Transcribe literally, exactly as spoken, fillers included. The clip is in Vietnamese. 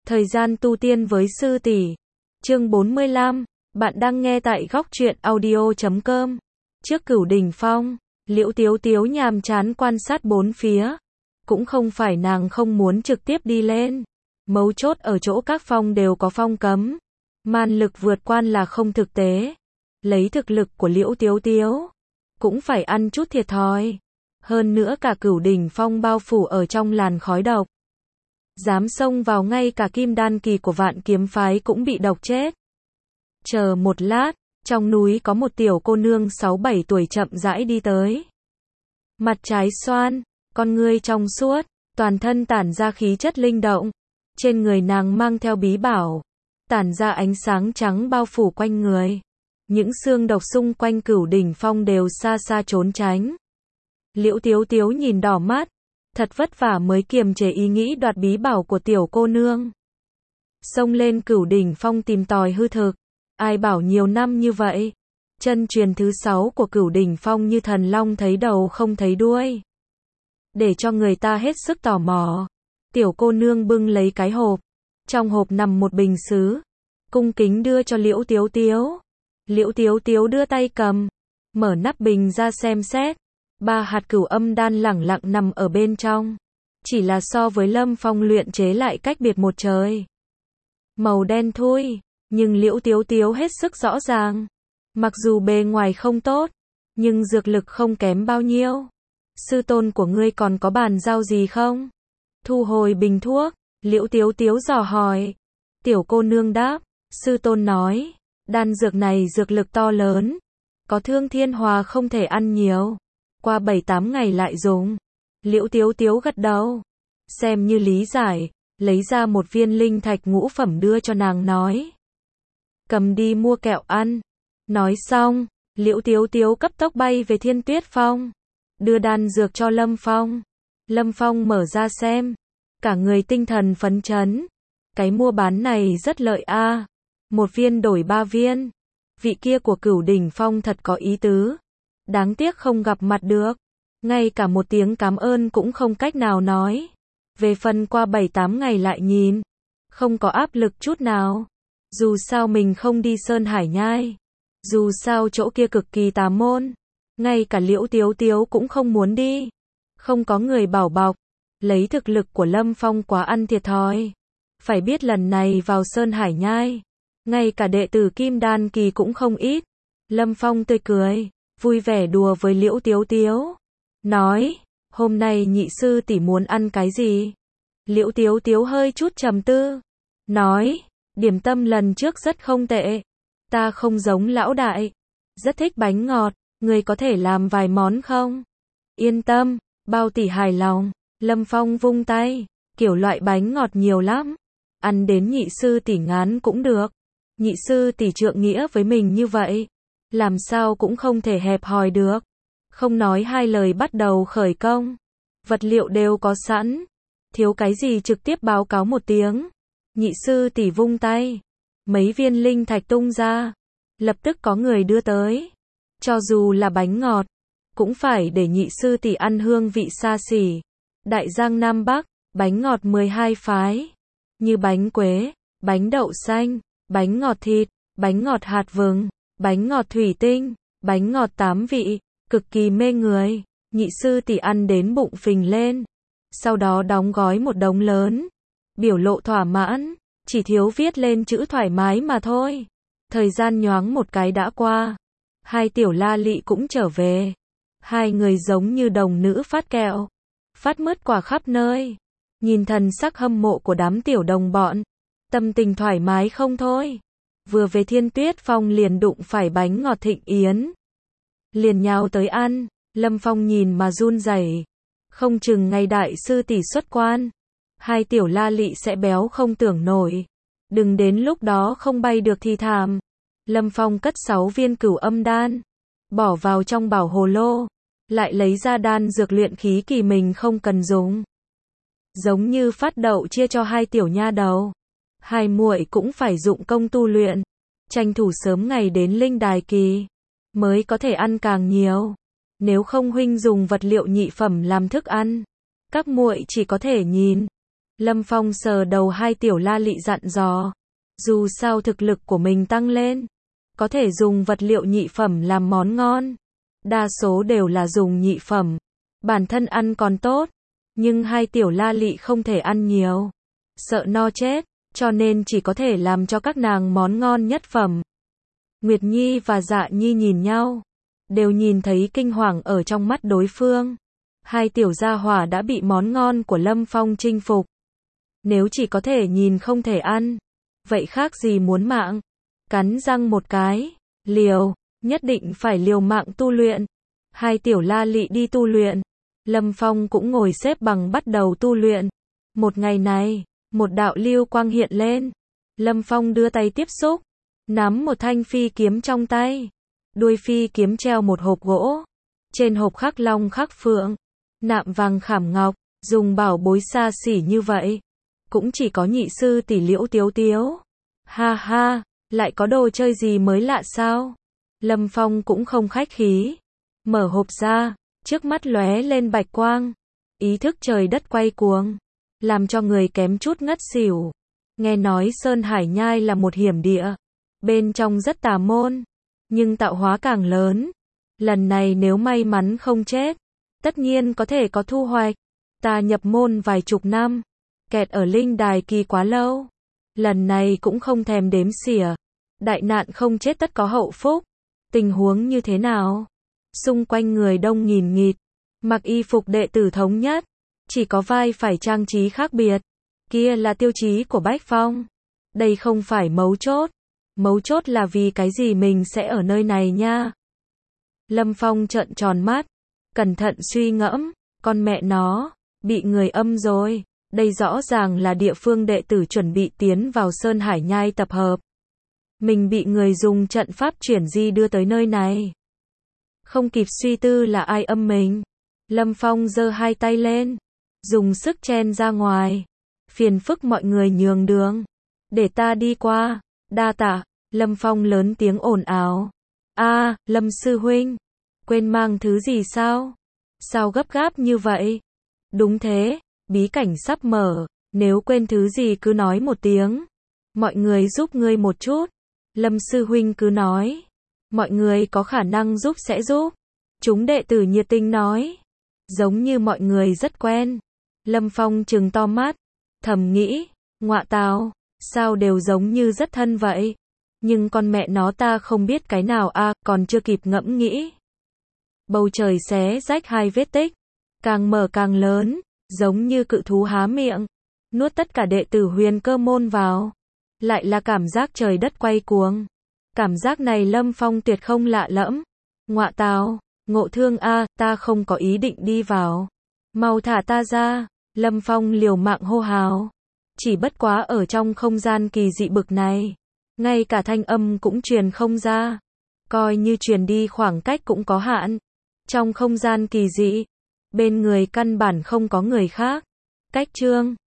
Thời gian tu tiên với sư tỷ. Chương bốn mươi lăm, bạn đang nghe tại góc truyện audio chấm com. Trước Cửu Đỉnh Phong, Liễu Tiếu Tiếu nhàm chán quan sát bốn phía. Cũng không phải nàng không muốn trực tiếp đi lên. Mấu chốt ở chỗ các phong đều có phong cấm. Man lực vượt quan là không thực tế. Lấy thực lực của Liễu Tiếu Tiếu, cũng phải ăn chút thiệt thòi. Hơn nữa cả Cửu Đỉnh Phong bao phủ ở trong làn khói độc. Dám xông vào ngay cả kim đan kỳ của Vạn Kiếm Phái cũng bị độc chết. Chờ một lát, trong núi có một tiểu cô nương sáu bảy tuổi chậm rãi đi tới. Mặt trái xoan, con ngươi trong suốt, toàn thân tản ra khí chất linh động. Trên người nàng mang theo bí bảo, tản ra ánh sáng trắng bao phủ quanh người. Những xương độc xung quanh Cửu Đỉnh Phong đều xa xa trốn tránh. Liễu Tiếu Tiếu nhìn đỏ mắt, thật vất vả mới kiềm chế ý nghĩ đoạt bí bảo của tiểu cô nương. Xông lên Cửu Đỉnh Phong tìm tòi hư thực. Ai bảo nhiều năm như vậy. Chân truyền thứ sáu của Cửu Đỉnh Phong như thần long thấy đầu không thấy đuôi. Để cho người ta hết sức tò mò. Tiểu cô nương bưng lấy cái hộp. Trong hộp nằm một bình sứ. Cung kính đưa cho Liễu Tiếu Tiếu. Liễu Tiếu Tiếu đưa tay cầm. Mở nắp bình ra xem xét. Ba hạt cửu âm đan lẳng lặng nằm ở bên trong. Chỉ là so với Lâm Phong luyện chế lại cách biệt một trời. Màu đen thui, nhưng Liễu Tiếu Tiếu hết sức rõ ràng. Mặc dù bề ngoài không tốt, nhưng dược lực không kém bao nhiêu. Sư tôn của ngươi còn có bàn giao gì không? Thu hồi bình thuốc, Liễu Tiếu Tiếu dò hỏi. Tiểu cô nương đáp, sư tôn nói, đan dược này dược lực to lớn. Có thương thiên hòa không thể ăn nhiều. Qua bảy tám ngày lại dùng. Liễu Tiếu Tiếu gật đầu. Xem như lý giải, lấy ra một viên linh thạch ngũ phẩm đưa cho nàng nói. Cầm đi mua kẹo ăn. Nói xong, Liễu Tiếu Tiếu cấp tốc bay về Thiên Tuyết Phong. Đưa đan dược cho Lâm Phong. Lâm Phong mở ra xem. Cả người tinh thần phấn chấn. Cái mua bán này rất lợi a. À. Một viên đổi ba viên. Vị kia của Cửu Đỉnh Phong thật có ý tứ. Đáng tiếc không gặp mặt được. Ngay cả một tiếng cảm ơn cũng không cách nào nói. Về phần qua bảy tám ngày lại nhìn. Không có áp lực chút nào. Dù sao mình không đi Sơn Hải Nhai. Dù sao chỗ kia cực kỳ tà môn. Ngay cả Liễu Tiếu Tiếu cũng không muốn đi. Không có người bảo bọc. Lấy thực lực của Lâm Phong quá ăn thiệt thòi. Phải biết lần này vào Sơn Hải Nhai. Ngay cả đệ tử Kim Đan Kỳ cũng không ít. Lâm Phong tươi cười. Vui vẻ đùa với Liễu Tiếu Tiếu. Nói, hôm nay nhị sư tỷ muốn ăn cái gì? Liễu Tiếu Tiếu hơi chút trầm tư. Nói, điểm tâm lần trước rất không tệ. Ta không giống lão đại. Rất thích bánh ngọt, người có thể làm vài món không? Yên tâm, bao tỷ hài lòng. Lâm Phong vung tay, kiểu loại bánh ngọt nhiều lắm. Ăn đến nhị sư tỷ ngán cũng được. Nhị sư tỷ trượng nghĩa với mình như vậy. Làm sao cũng không thể hẹp hòi được. Không nói hai lời bắt đầu khởi công. Vật liệu đều có sẵn. Thiếu cái gì trực tiếp báo cáo một tiếng. Nhị sư tỷ vung tay. Mấy viên linh thạch tung ra. Lập tức có người đưa tới. Cho dù là bánh ngọt, cũng phải để nhị sư tỷ ăn hương vị xa xỉ. Đại Giang Nam Bắc, bánh ngọt mười hai phái. Như bánh quế, bánh đậu xanh, bánh ngọt thịt, bánh ngọt hạt vừng. Bánh ngọt thủy tinh, bánh ngọt tám vị, cực kỳ mê người. Nhị sư tỷ ăn đến bụng phình lên. Sau đó đóng gói một đống lớn. Biểu lộ thỏa mãn, chỉ thiếu viết lên chữ thoải mái mà thôi. Thời gian nhoáng một cái đã qua. Hai tiểu la lị cũng trở về. Hai người giống như đồng nữ phát kẹo. Phát mứt quả khắp nơi. Nhìn thần sắc hâm mộ của đám tiểu đồng bọn. Tâm tình thoải mái không thôi. Vừa về Thiên Tuyết Phong liền đụng phải bánh ngọt Thịnh Yến. Liền nhào tới ăn, Lâm Phong nhìn mà run rẩy. Không chừng ngày đại sư tỷ xuất quan. Hai tiểu la lị sẽ béo không tưởng nổi. Đừng đến lúc đó không bay được thì thảm. Lâm Phong cất sáu viên cửu âm đan. Bỏ vào trong bảo hồ lô. Lại lấy ra đan dược luyện khí kỳ mình không cần dùng. Giống như phát đậu chia cho hai tiểu nha đầu. Hai muội cũng phải dụng công tu luyện, tranh thủ sớm ngày đến linh đài kỳ, mới có thể ăn càng nhiều. Nếu không huynh dùng vật liệu nhị phẩm làm thức ăn, các muội chỉ có thể nhìn. Lâm Phong sờ đầu hai tiểu la lị dặn dò. Dù sao thực lực của mình tăng lên, có thể dùng vật liệu nhị phẩm làm món ngon. Đa số đều là dùng nhị phẩm. Bản thân ăn còn tốt, nhưng hai tiểu la lị không thể ăn nhiều. Sợ no chết, cho nên chỉ có thể làm cho các nàng món ngon nhất phẩm. Nguyệt Nhi và Dạ Nhi nhìn nhau, đều nhìn thấy kinh hoàng ở trong mắt đối phương. Hai tiểu gia hỏa đã bị món ngon của Lâm Phong chinh phục. Nếu chỉ có thể nhìn không thể ăn, vậy khác gì muốn mạng. Cắn răng một cái, liều, nhất định phải liều mạng tu luyện. Hai tiểu la lị đi tu luyện, Lâm Phong cũng ngồi xếp bằng bắt đầu tu luyện. Một ngày này, một đạo lưu quang hiện lên. Lâm Phong đưa tay tiếp xúc, nắm một thanh phi kiếm trong tay. Đuôi phi kiếm treo một hộp gỗ. Trên hộp khắc long khắc phượng, nạm vàng khảm ngọc, dùng bảo bối xa xỉ như vậy. Cũng chỉ có nhị sư tỷ Liễu Tiếu Tiếu. Ha ha, lại có đồ chơi gì mới lạ sao? Lâm Phong cũng không khách khí. Mở hộp ra, trước mắt lóe lên bạch quang. Ý thức trời đất quay cuồng, làm cho người kém chút ngất xỉu. Nghe nói Sơn Hải Nhai là một hiểm địa. Bên trong rất tà môn, nhưng tạo hóa càng lớn. Lần này nếu may mắn không chết, tất nhiên có thể có thu hoạch. Ta nhập môn vài chục năm, kẹt ở linh đài kỳ quá lâu. Lần này cũng không thèm đếm xỉa. Đại nạn không chết tất có hậu phúc. Tình huống như thế nào? Xung quanh người đông nghìn nghịt, mặc y phục đệ tử thống nhất, chỉ có vai phải trang trí khác biệt. Kia là tiêu chí của Bách Phong. Đây không phải mấu chốt. Mấu chốt là vì cái gì mình sẽ ở nơi này nha. Lâm Phong trợn tròn mắt, cẩn thận suy ngẫm, con mẹ nó, bị người âm rồi. Đây rõ ràng là địa phương đệ tử chuẩn bị tiến vào Sơn Hải Nhai tập hợp. Mình bị người dùng trận pháp chuyển di đưa tới nơi này. Không kịp suy tư là ai âm mình. Lâm Phong giơ hai tay lên, dùng sức chen ra ngoài. Phiền phức mọi người nhường đường, để ta đi qua. Đa tạ. Lâm Phong lớn tiếng ồn ào. A, Lâm sư huynh, quên mang thứ gì sao? Sao gấp gáp như vậy? Đúng thế, bí cảnh sắp mở, nếu quên thứ gì cứ nói một tiếng. Mọi người giúp ngươi một chút. Lâm sư huynh cứ nói. Mọi người có khả năng giúp sẽ giúp. Chúng đệ tử nhiệt tình nói. Giống như mọi người rất quen. Lâm Phong trừng to mắt, thầm nghĩ, ngọa tào, sao đều giống như rất thân vậy. Nhưng con mẹ nó ta không biết cái nào a, à, còn chưa kịp ngẫm nghĩ. Bầu trời xé rách hai vết tích, càng mở càng lớn, giống như cự thú há miệng, nuốt tất cả đệ tử Huyền Cơ môn vào. Lại là cảm giác trời đất quay cuồng. Cảm giác này Lâm Phong tuyệt không lạ lẫm. Ngọa tào, Ngộ Thương a, à, ta không có ý định đi vào. Mau thả ta ra. Lâm Phong liều mạng hô hào. Chỉ bất quá ở trong không gian kỳ dị bực này, ngay cả thanh âm cũng truyền không ra. Coi như truyền đi khoảng cách cũng có hạn. Trong không gian kỳ dị, bên người căn bản không có người khác. Cách chương